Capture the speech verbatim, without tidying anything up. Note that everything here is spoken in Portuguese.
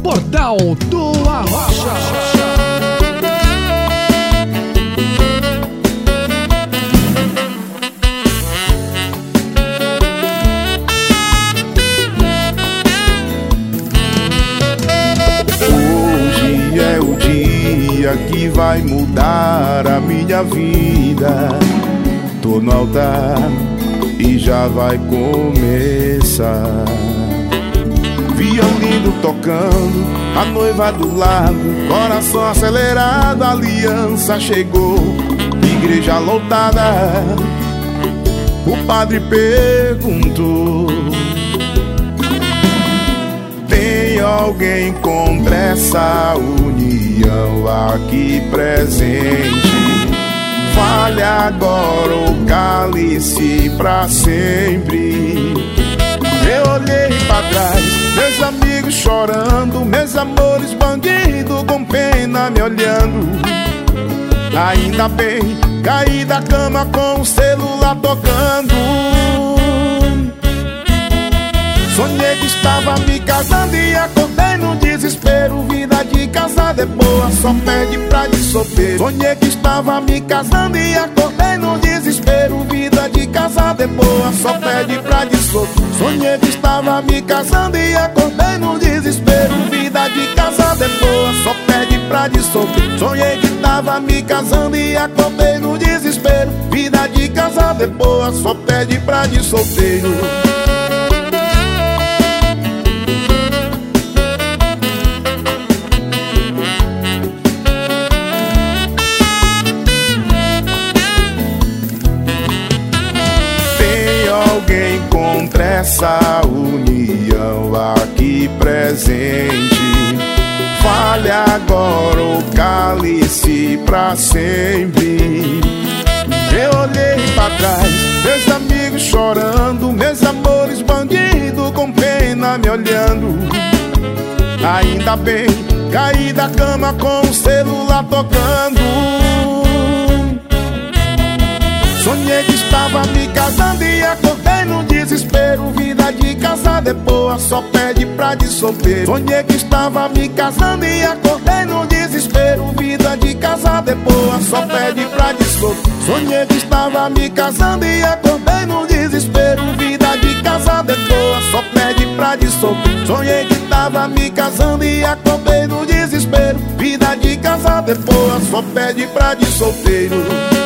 Portal do Arrocha. Que vai mudar a minha vida. Tô no altar e já vai começar. Violão lindo tocando, a noiva do lado, coração acelerado, a aliança chegou, igreja lotada. O padre perguntou: tem alguém contra essa união aqui presente? Fale agora o cálice pra sempre. Eu olhei pra trás, meus amigos chorando, meus amores bandidos com pena me olhando. Ainda bem, caí da cama com o celular tocando. Sonhei que estava me casando e acordei no desespero. Vida de casada é boa, só perde pra de solteiro. Sonhei que estava me casando e acordei no desespero. Vida de casada é boa, só perde pra de solteiro. Sonhei que estava me casando e acordei no desespero. Vida de casada é boa, só perde pra de solteiro. Sonhei que estava me casando e acordei no desespero. Vida de casada é boa, só perde pra de solteiro. Alguém contra essa união aqui presente? Fale agora o cálice pra sempre. Eu olhei pra trás, meus amigos chorando, meus amores bandidos com pena me olhando. Ainda bem, caí da cama com o celular tocando. Sonhei que estava me casando e acordei no desespero. Vida de casada é boa, só pede pra de solteiro. Sonhei que estava me casando e acordei no desespero. Vida de casada é boa, só pede pra de solteiro. Sonhei que estava me casando e acordei no desespero. Vida de casada é boa, só pede pra de solteiro. Sonhei que estava me casando e acordei no desespero. Vida de casada é boa, só pede pra de solteiro.